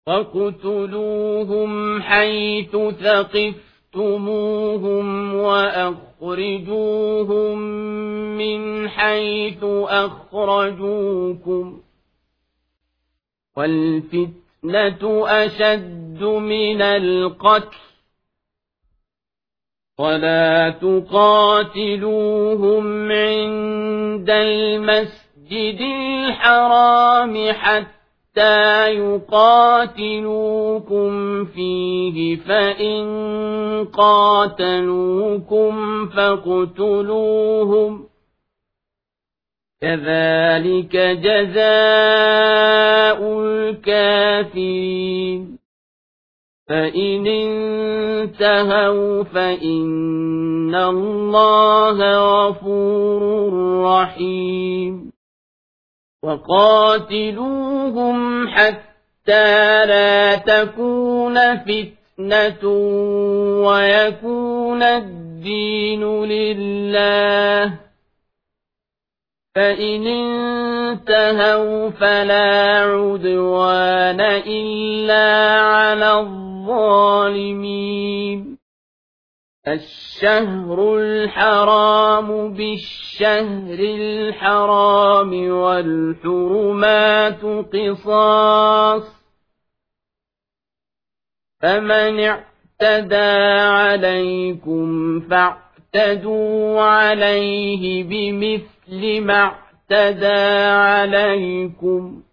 وَاقْتُلُوهُمْ حَيْثُ ثَقِفْتُمُوهُمْ وَأَخْرِجُوهُم مِّنْ حَيْثُ أَخْرَجُوكُمْ ۚ وَالْفِتْنَةُ أَشَدُّ مِنَ الْقَتْلِ ۚ وَلَا تُقَاتِلُوهُمْ عِندَ الْمَسْجِدِ الْحَرَامِ حَتَّىٰ يُقَاتِلُوكُمْ فِيهِ ۖ فَإِن قَاتَلُوكُمْ فَاقْتُلُوهُمْ ۗ كَذَٰلِكَ جَزَاءُ الْكَافِرِينَ. فَإِنِ انتَهَوْا فَإِنَّ اللَّهَ غَفُورٌ رَّحِيمٌ. وَقَاتِلُوهُمْ حَتَّىٰ لَا تَكُونَ فِتْنَةٌ وَيَكُونَ الدِّينُ لِلَّهِ ۖ فَإِنِ انتَهَوْا فَلَا عُدْوَانَ إِلَّا عَلَى الظَّالِمِينَ. الشَّهْرُ الْحَرَامُ بِالشَّهْرِ الْحَرَامِ وَالْحُرُمَاتُ قِصَاصٌ ۚ فَمَنِ اعْتَدَىٰ عَلَيْكُمْ فَاعْتَدُوا عَلَيْهِ بِمِثْلِ مَا اعْتَدَىٰ عَلَيْكُمْ ۚ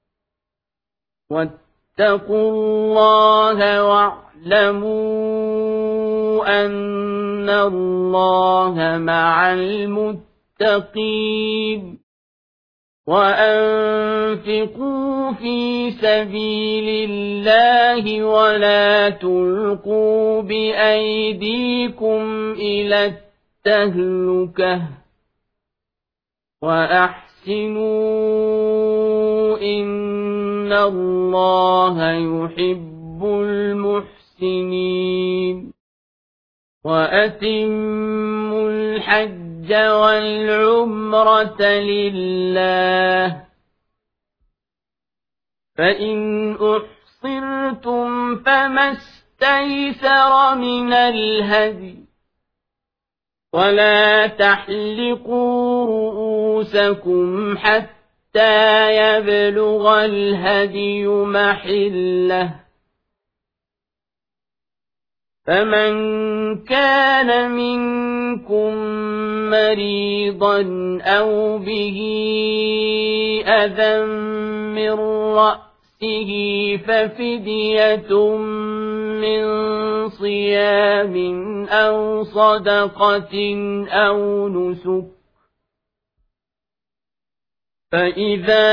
وَاتَّقُوا اللَّهَ وَاعْلَمُوا أَنَّ اللَّهَ مَعَ الْمُتَّقِينَ. وَأَنفِقُوا فِي سَبِيلِ اللَّهِ وَلَا تُلْقُوا بِأَيْدِيكُمْ إِلَى التَّهْلُكَةِ ۛ وَأَحْسِنُوا ۛ إِنَّ اللَّهَ يُحِبُّ الْمُحْسِنِينَ. وَأَتِمُّوا الْحَجَّ وَالْعُمْرَةَ لِلَّهِ ۚ فَإِنْ أُحْصِرْتُمْ فَمَا اسْتَيْسَرَ مِنَ الْهَدْيِ ۖ وَلَا تَحْلِقُوا رُءُوسَكُمْ حَتَّىٰ يَبْلُغَ الْهَدْيُ مَحِلَّهُ ۚ فَمَن كَانَ مِنكُم مَّرِيضًا أَوْ بِهِ أَذًى مِّن رَّأْسِهِ فَفِدْيَةٌ مِّن صِيَامٍ أَوْ صَدَقَةٍ أَوْ نُسُكٍ ۚ فَإِذَا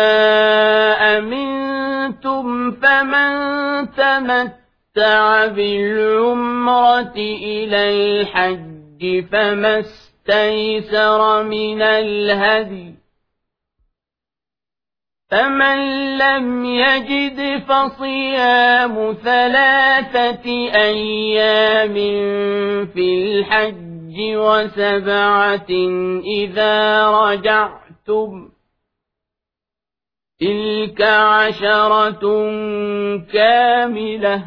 أَمِنتُمْ فَمَن تَمَتَّعَ بِالْعُمْرَةِ إِلَى الْحَجِّ فَمَا اسْتَيْسَرَ مِنَ الْهَدْيِ ۚ فَمَن لَّمْ يَجِدْ فَصِيَامُ 3 أيام فِي الْحَجِّ و7 إِذَا رَجَعْتُمْ ۗ تِلْكَ 10 كَامِلَةٌ ۚ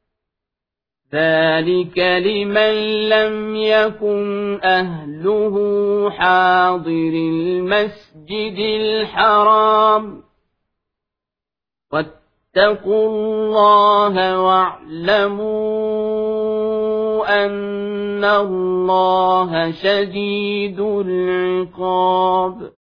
ذَٰلِكَ لِمَن لَّمْ يَكُنْ أَهْلُهُ حَاضِرِي الْمَسْجِدِ الْحَرَامِ ۚ وَاتَّقُوا اللَّهَ وَاعْلَمُوا أَنَّ اللَّهَ شَدِيدُ الْعِقَابِ.